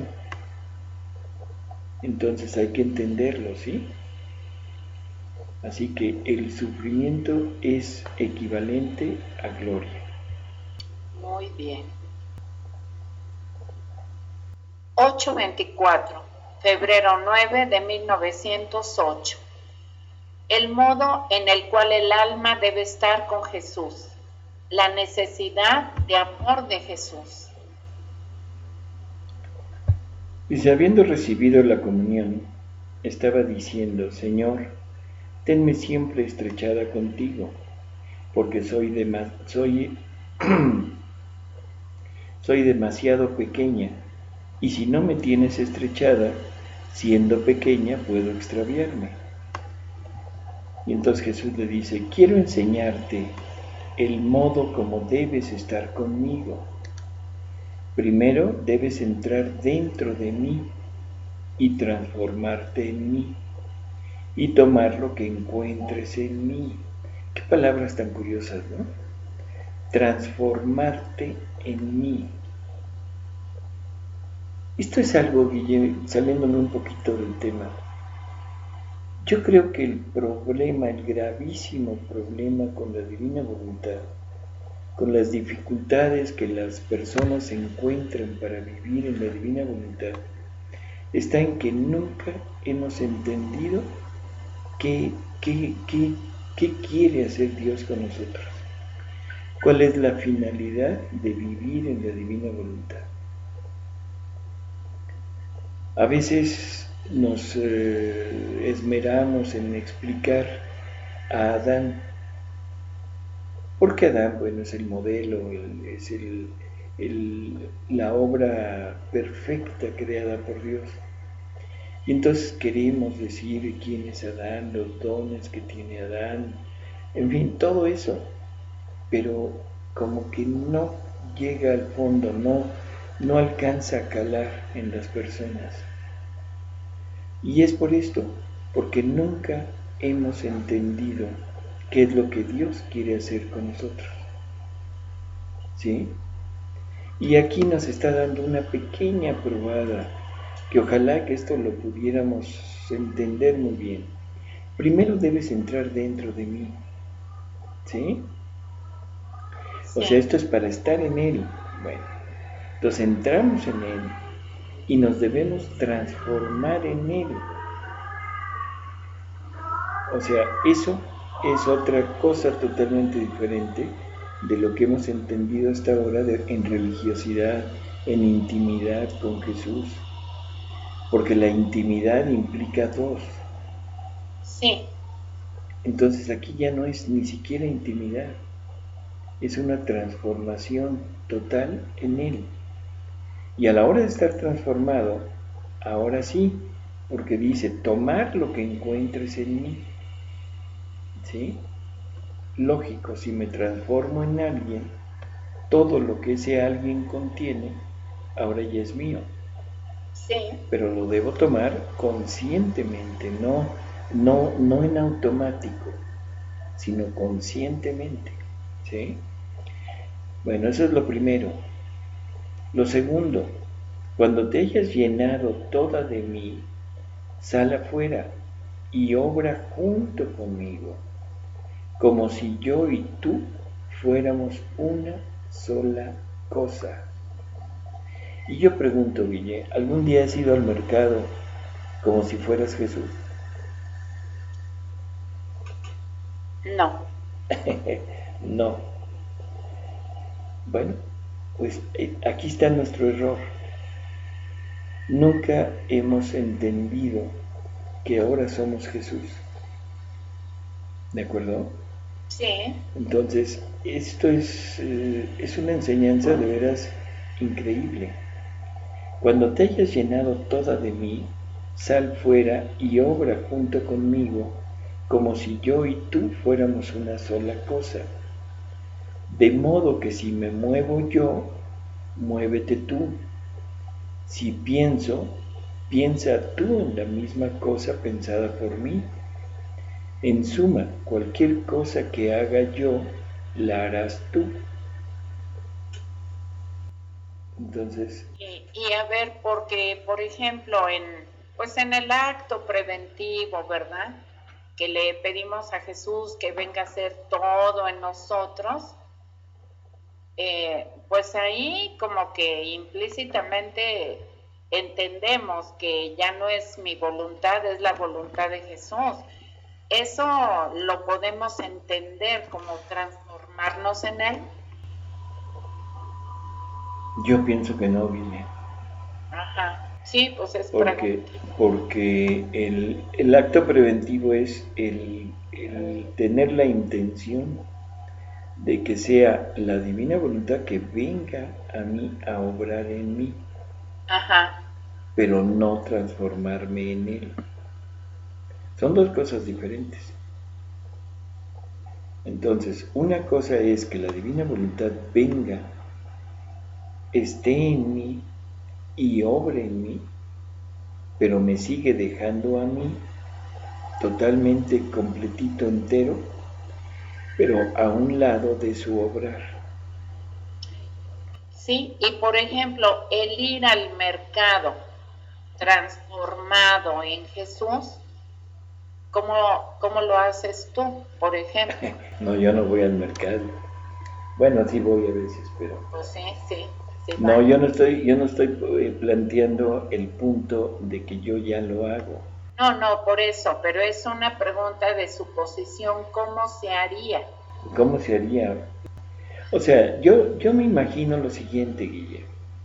Entonces hay que entenderlo, ¿sí? Así que el sufrimiento es equivalente a gloria. Muy bien. 8/24, febrero 9 de 1908. El modo en el cual el alma debe estar con Jesús. La necesidad de amor de Jesús. Dice, habiendo recibido la comunión, estaba diciendo, Señor, tenme siempre estrechada contigo, porque soy demasiado pequeña, y si no me tienes estrechada, siendo pequeña puedo extraviarme. Y entonces Jesús le dice, quiero enseñarte el modo como debes estar conmigo. Primero debes entrar dentro de mí y transformarte en mí y tomar lo que encuentres en mí. Qué palabras tan curiosas, ¿no? Transformarte en mí. Esto es algo, Guillermo, saliéndome un poquito del tema. Yo creo que el problema, el gravísimo problema con la divina voluntad, con las dificultades que las personas encuentran para vivir en la divina voluntad, está en que nunca hemos entendido qué quiere hacer Dios con nosotros. ¿Cuál es la finalidad de vivir en la divina voluntad? A veces nos esmeramos en explicar a Adán, porque Adán, bueno, es el modelo, es la obra perfecta creada por Dios. Y entonces queremos decir quién es Adán, los dones que tiene Adán, en fin, todo eso, pero como que no llega al fondo, no alcanza a calar en las personas. Y es por esto, porque nunca hemos entendido qué es lo que Dios quiere hacer con nosotros. ¿Sí? Y aquí nos está dando una pequeña probada, que ojalá que esto lo pudiéramos entender muy bien. Primero debes entrar dentro de mí. ¿Sí? O sea, esto es para estar en Él. Bueno, entonces entramos en Él y nos debemos transformar en Él. O sea, eso es otra cosa totalmente diferente de lo que hemos entendido hasta ahora en religiosidad, en intimidad con Jesús, porque la intimidad implica dos. Sí. Entonces aquí ya no es ni siquiera intimidad, es una transformación total en Él. Y a la hora de estar transformado, ahora sí, porque dice, tomar lo que encuentres en mí. ¿Sí? Lógico, si me transformo en alguien, todo lo que ese alguien contiene, ahora ya es mío. Sí. Pero lo debo tomar conscientemente, no en automático, sino conscientemente. ¿Sí? Bueno, eso es lo primero. Lo segundo, cuando te hayas llenado toda de mí, sal afuera y obra junto conmigo, como si yo y tú fuéramos una sola cosa. Y yo pregunto, Guille, ¿algún día has ido al mercado como si fueras Jesús? No. No. Bueno, pues aquí está nuestro error. Nunca hemos entendido que ahora somos Jesús. ¿De acuerdo? Sí. Entonces, esto es una enseñanza de veras increíble. Cuando te hayas llenado toda de mí, sal fuera y obra junto conmigo, como si yo y tú fuéramos una sola cosa. De modo que si me muevo yo, muévete tú. Si pienso, piensa tú en la misma cosa pensada por mí. En suma, cualquier cosa que haga yo, la harás tú. Entonces, Y a ver, porque, por ejemplo, pues en el acto preventivo, ¿verdad? Que le pedimos a Jesús que venga a hacer todo en nosotros, pues ahí como que implícitamente entendemos que ya no es mi voluntad, es la voluntad de Jesús. Eso lo podemos entender como transformarnos en Él. yo pienso que no, Vine. Ajá. Sí, pues es Porque, pregunta. porque el acto preventivo es el tener la intención de que sea la divina voluntad que venga a mí a obrar en mí, Ajá. pero no transformarme en Él. Son dos cosas diferentes. Entonces, una cosa es que la divina voluntad venga, esté en mí y obre en mí, pero me sigue dejando a mí totalmente completito, entero, pero a un lado de su obrar. Sí, y por ejemplo, el ir al mercado transformado en Jesús, ¿cómo lo haces tú, por ejemplo? No, yo no voy al mercado. Bueno, sí voy a veces, pero Pues sí, sí, sí, no, va. yo no estoy planteando el punto de que yo ya lo hago. No, no, por eso, pero es una pregunta de suposición, ¿cómo se haría? ¿Cómo se haría? O sea, yo me imagino lo siguiente, Guille.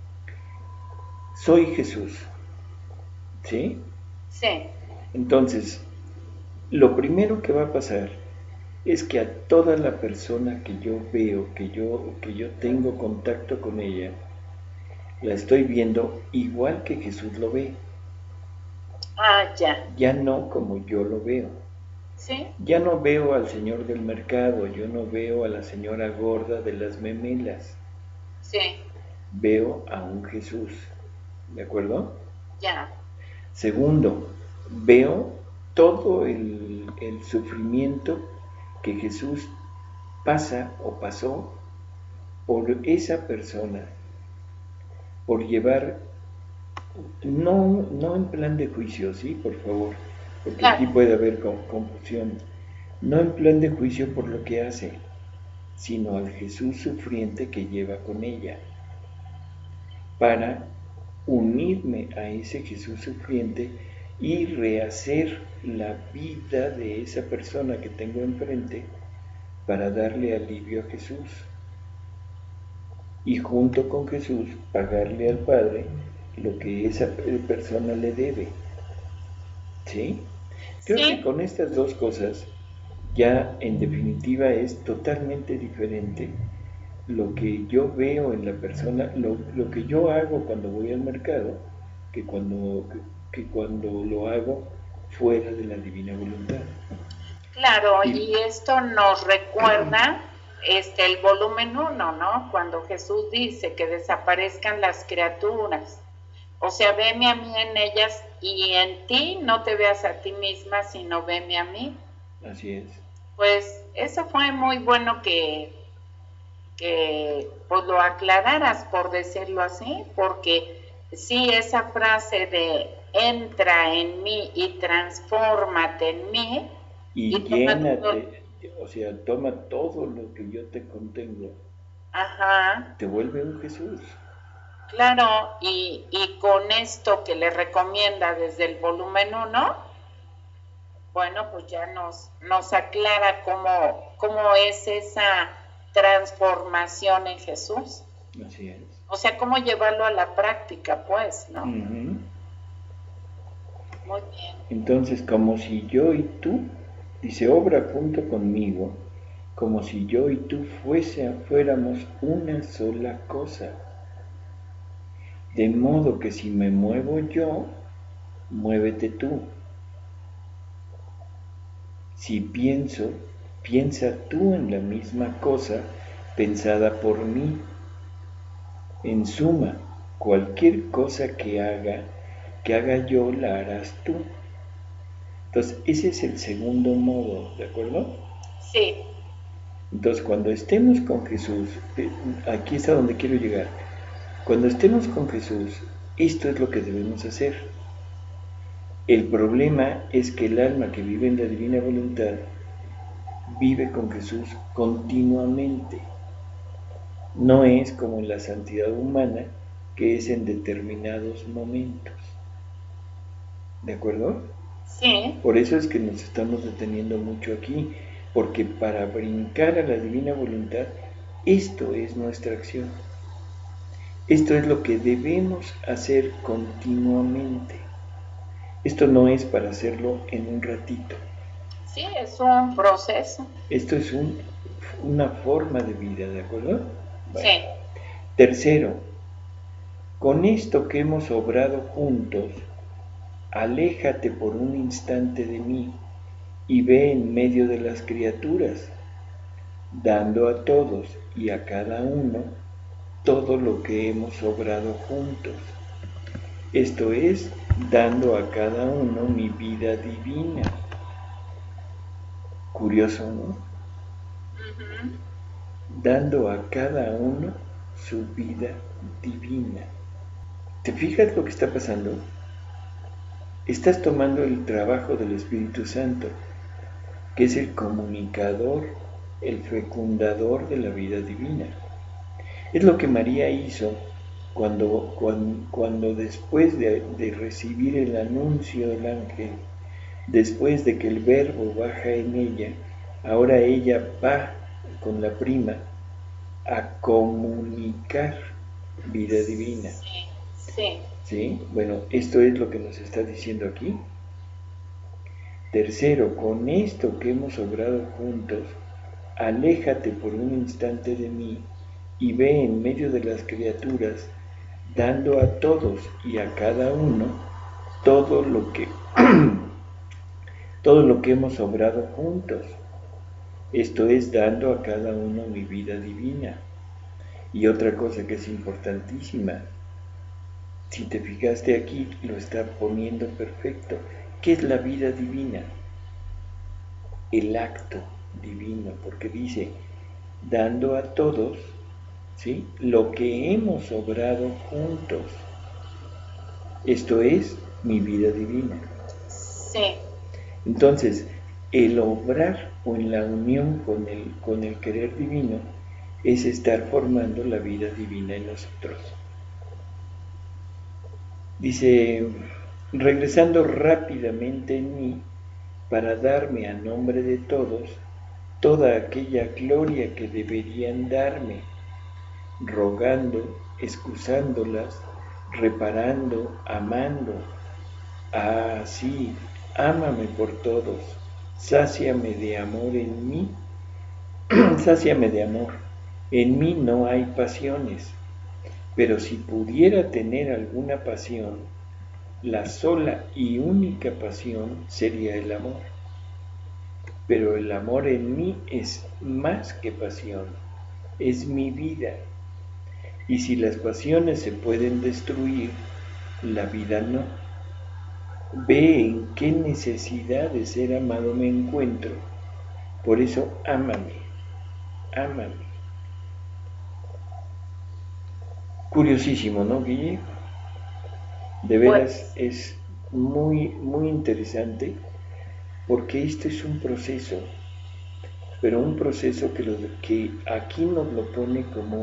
Soy Jesús, ¿sí? Sí, Entonces, lo primero que va a pasar es que a toda la persona que yo veo, que yo tengo contacto con ella, la estoy viendo igual que Jesús lo ve, ya, ya no como yo lo veo. sí, Ya no veo al señor del mercado, yo no veo a la señora gorda de las memelas, sí, veo a un Jesús, ¿de acuerdo? ya, Segundo, veo todo el sufrimiento que Jesús pasa o pasó por esa persona, por llevar, no en plan de juicio, ¿sí? Por favor, porque aquí claro, puede haber confusión, no en plan de juicio por lo que hace, sino al Jesús sufriente que lleva con ella, para unirme a ese Jesús sufriente y rehacer la vida de esa persona que tengo enfrente para darle alivio a Jesús. y junto con Jesús pagarle al Padre lo que esa persona le debe. ¿Sí? Creo que Sí, con estas dos cosas ya en definitiva es totalmente diferente lo que yo veo en la persona, lo que yo hago cuando voy al mercado, que cuando lo hago fuera de la divina voluntad. claro, Y, y esto nos recuerda el volumen 1, ¿no? Cuando Jesús dice que desaparezcan las criaturas. O sea, veme a mí en ellas y en ti no te veas a ti misma, sino veme a mí. así es. Pues eso fue muy bueno que pues lo aclararas, por decirlo así, porque sí, esa frase de entra en mí y transfórmate en mí Y y toma todo, llénate, o sea, toma todo lo que yo te contengo, ajá, te vuelve un Jesús. claro, y con esto que le recomienda desde el volumen 1, bueno, pues ya nos aclara cómo es esa transformación en Jesús. Así es. O sea, cómo llevarlo a la práctica, pues, ¿no? Ujú. Muy bien. Entonces, como si yo y tú, dice, obra junto conmigo, como si yo y tú fuéramos una sola cosa. De modo que si me muevo yo, muévete tú. Si pienso, piensa tú en la misma cosa pensada por mí. En suma, cualquier cosa que haga yo, la harás tú. Entonces, ese es el segundo modo, ¿de acuerdo? Sí, Entonces, cuando estemos con Jesús, aquí es a donde quiero llegar. Cuando estemos con Jesús, esto es lo que debemos hacer. El problema es que el alma que vive en la divina voluntad vive con Jesús continuamente. No es como en la santidad humana, que es en determinados momentos. ¿De acuerdo? sí, Por eso es que nos estamos deteniendo mucho aquí, porque para brincar a la divina voluntad, esto es nuestra acción. Esto es lo que debemos hacer continuamente. Esto no es para hacerlo en un ratito. sí, es un proceso. Esto es una forma de vida, ¿de acuerdo? Bueno. Sí, Tercero, con esto que hemos obrado juntos, aléjate por un instante de mí y ve en medio de las criaturas, dando a todos y a cada uno todo lo que hemos obrado juntos. Esto es, dando a cada uno mi vida divina. Curioso, ¿no? uh-huh. Dando a cada uno su vida divina. ¿Te fijas lo que está pasando? Estás tomando el trabajo del Espíritu Santo, que es el comunicador, el fecundador de la vida divina. Es lo que María hizo cuando después de recibir el anuncio del ángel, después de que el Verbo baja en ella, ahora ella va con la prima a comunicar vida divina. Sí, sí. ¿Sí? Bueno, esto es lo que nos está diciendo aquí. Tercero, con esto que hemos obrado juntos, aléjate por un instante de mí y ve en medio de las criaturas, dando a todos y a cada uno todo lo que todo lo que hemos obrado juntos. Esto es, dando a cada uno mi vida divina. Y otra cosa que es importantísima, si te fijaste aquí, lo está poniendo perfecto. ¿Qué es la vida divina? El acto divino, porque dice, dando a todos, ¿sí?, lo que hemos obrado juntos. Esto es mi vida divina. Sí. Entonces, el obrar o en la unión con el querer divino es estar formando la vida divina en nosotros. Dice, regresando rápidamente en mí para darme a nombre de todos toda aquella gloria que deberían darme. rogando, excusándolas, reparando, amando. Ah, sí, ámame por todos, sáciame de amor en mí, sáciame de amor. En mí no hay pasiones, pero si pudiera tener alguna pasión, la sola y única pasión sería el amor. Pero el amor en mí es más que pasión, es mi vida. Y si las pasiones se pueden destruir, la vida no. Ve en qué necesidad de ser amado me encuentro. Por eso ámame, ámame. Curiosísimo, ¿no, Guille? De veras Pues es muy, muy interesante porque este es un proceso, pero un proceso que aquí nos lo pone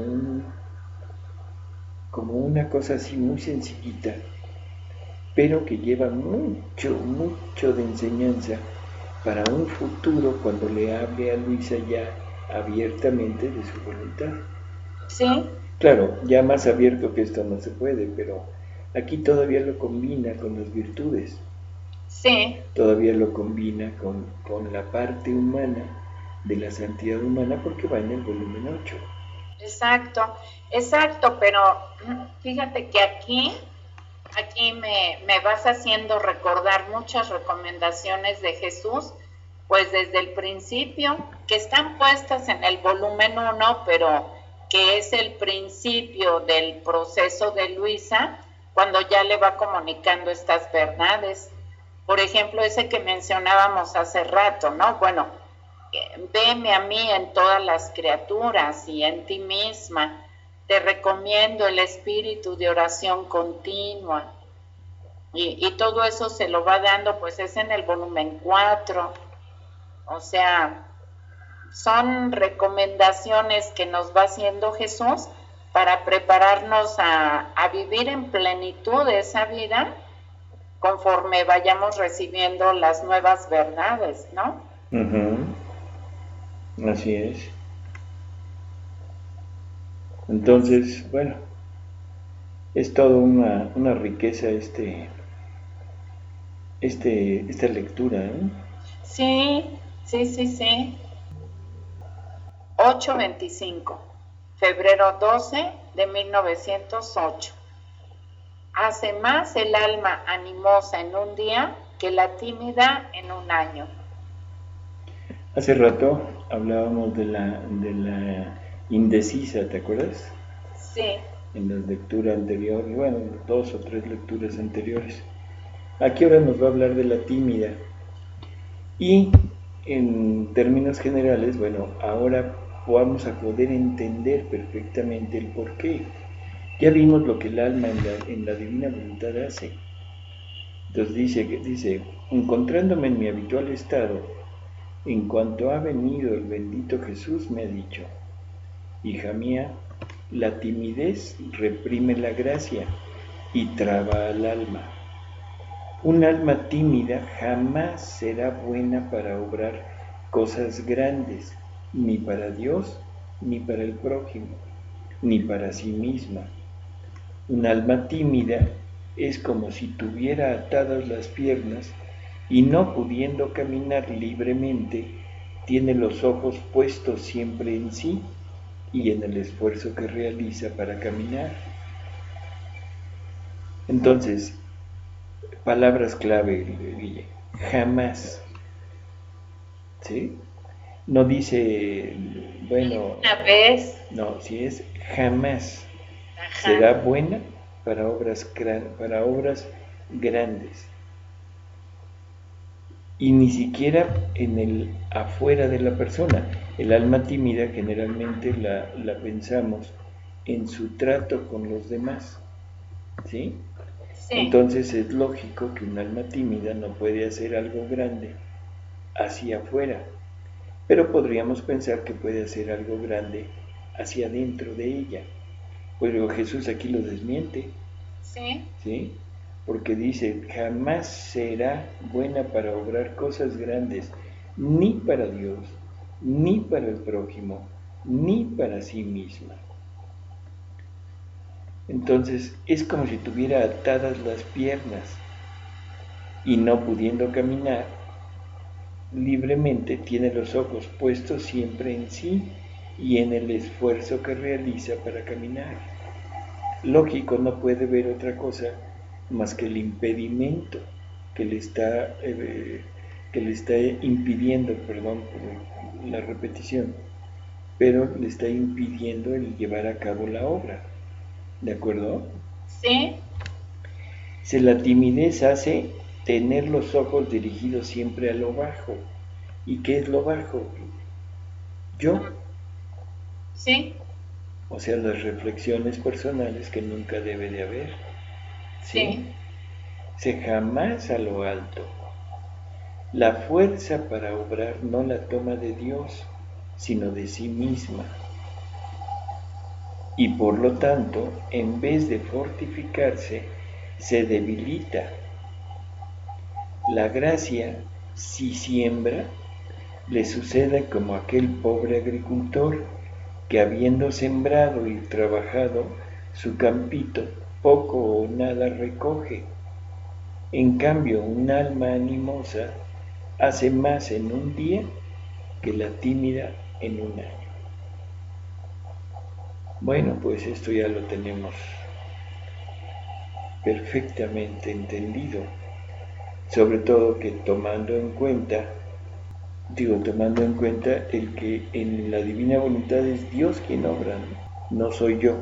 como una cosa así muy sencillita, pero que lleva mucho, mucho de enseñanza para un futuro cuando le hable a Luisa ya abiertamente de su voluntad. sí, Claro, ya más abierto que esto no se puede, pero aquí todavía lo combina con las virtudes, sí, todavía lo combina con la parte humana de la santidad humana porque va en el volumen 8. exacto, exacto, pero fíjate que aquí me vas haciendo recordar muchas recomendaciones de Jesús, pues desde el principio, que están puestas en el volumen 1, pero que es el principio del proceso de Luisa, cuando ya le va comunicando estas verdades. Por ejemplo, ese que mencionábamos hace rato, ¿no? Bueno, veme a mí en todas las criaturas y en ti misma. Te recomiendo el espíritu de oración continua. Y todo eso se lo va dando, pues es en el volumen 4. O sea, son recomendaciones que nos va haciendo Jesús para prepararnos a vivir en plenitud esa vida conforme vayamos recibiendo las nuevas verdades, ¿no? Uh-huh. Así es. Entonces, bueno, es toda una riqueza esta lectura, ¿eh? Sí, sí, sí, sí. 8:25, febrero 12 de 1908. Hace más el alma animosa en un día que la tímida en un año. Hace rato hablábamos de la indecisa, ¿te acuerdas? Sí, En la lectura anterior, y bueno, 2 o 3 lecturas anteriores. Aquí ahora nos va a hablar de la tímida. Y en términos generales, bueno, ahora vamos a poder entender perfectamente el por qué. Ya vimos lo que el alma en la divina voluntad hace. Entonces dice, encontrándome en mi habitual estado, en cuanto ha venido el bendito Jesús, me ha dicho, hija mía, la timidez reprime la gracia y traba al alma. Un alma tímida jamás será buena para obrar cosas grandes, ni para Dios, ni para el prójimo, ni para sí misma. Un alma tímida es como si tuviera atadas las piernas y no pudiendo caminar libremente, tiene los ojos puestos siempre en sí y en el esfuerzo que realiza para caminar. Entonces, palabras clave, Guille, jamás, ¿sí? No dice, bueno, una vez, no, si es jamás, ajá, será buena para obras grandes. Y ni siquiera en el afuera de la persona. El alma tímida generalmente la pensamos en su trato con los demás, ¿sí? sí, Entonces es lógico que un alma tímida no puede hacer algo grande hacia afuera, pero podríamos pensar que puede hacer algo grande hacia adentro de ella. Pero Jesús aquí lo desmiente, sí, ¿sí? Porque dice, jamás será buena para obrar cosas grandes, ni para Dios, ni para el prójimo, ni para sí misma. Entonces es como si tuviera atadas las piernas y no pudiendo caminar libremente, tiene los ojos puestos siempre en sí y en el esfuerzo que realiza para caminar. Lógico, no puede ver otra cosa más que el impedimento que le está, impidiendo, perdón por la repetición, pero le está impidiendo el llevar a cabo la obra. ¿De acuerdo? Sí. Si la timidez hace tener los ojos dirigidos siempre a lo bajo. ¿Y qué es lo bajo? Yo. Sí. O sea, las reflexiones personales que nunca debe de haber. ¿Sí? Se jamás a lo alto. La fuerza para obrar no la toma de Dios, sino de sí misma. Y por lo tanto, en vez de fortificarse, se debilita. La gracia, si siembra, le sucede como aquel pobre agricultor que habiendo sembrado y trabajado su campito, poco o nada recoge. En cambio, un alma animosa hace más en un día que la tímida en un año. Bueno, pues esto ya lo tenemos perfectamente entendido, sobre todo que tomando en cuenta el que en la divina voluntad es Dios quien obra, no soy yo.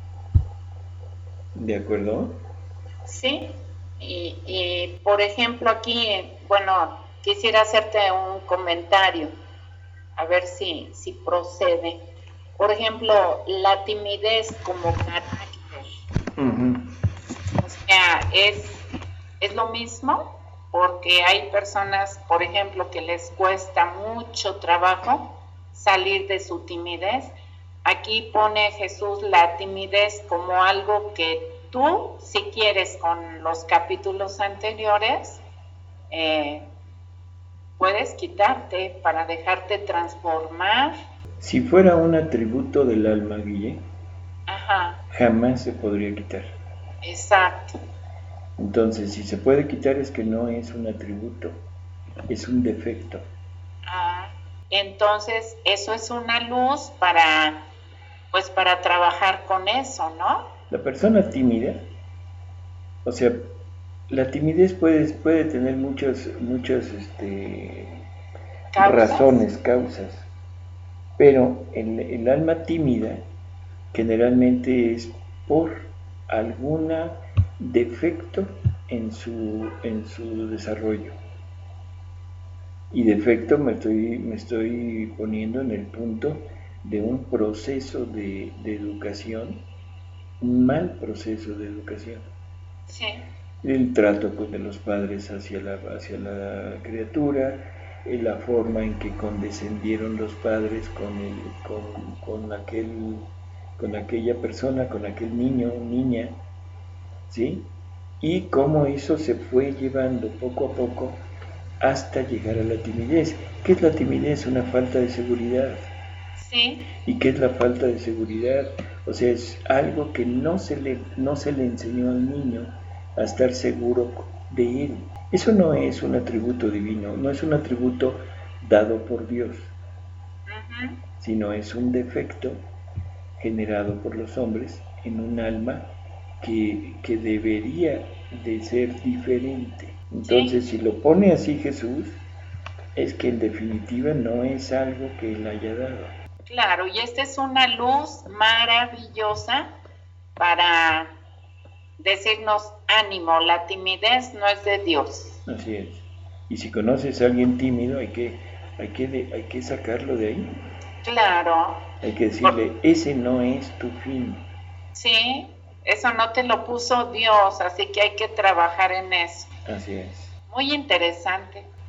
¿De acuerdo? Sí. Y por ejemplo aquí, bueno, quisiera hacerte un comentario, a ver si procede. Por ejemplo, la timidez como carácter. O sea, es lo mismo, porque hay personas, por ejemplo, que les cuesta mucho trabajo salir de su timidez. Aquí pone Jesús la timidez como algo que tú, si quieres, con los capítulos anteriores, puedes quitarte para dejarte transformar. Si fuera un atributo del alma, Guille, Ajá. jamás se podría quitar. Exacto. Entonces, si se puede quitar es que no es un atributo, es un defecto. Entonces, eso es una luz para, pues, para trabajar con eso, ¿no? La persona tímida, o sea, la timidez puede tener muchas razones, causas, pero el alma tímida generalmente es por algún defecto en su desarrollo. Y defecto me estoy poniendo en el punto de un proceso de educación, un mal proceso de educación. Sí. El trato pues, de los padres hacia la criatura, la forma en que condescendieron los padres con aquella persona, con aquel niño o niña, ¿sí? Y cómo eso se fue llevando poco a poco hasta llegar a la timidez. ¿Qué es la timidez? Una falta de seguridad. Sí. ¿Y qué es la falta de seguridad? O sea, es algo que no se le enseñó al niño a estar seguro de él. Eso no es un atributo divino, no es un atributo dado por Dios, sino es un defecto generado por los hombres en un alma que debería de ser diferente. Entonces, si lo pone así Jesús, es que en definitiva no es algo que él haya dado. Claro, y esta es una luz maravillosa para decirnos ánimo, la timidez no es de Dios. Así es. Y si conoces a alguien tímido, hay que sacarlo de ahí. Claro. Hay que decirle, ese no es tu fin. Sí, eso no te lo puso Dios, así que hay que trabajar en eso. Así es. Muy interesante.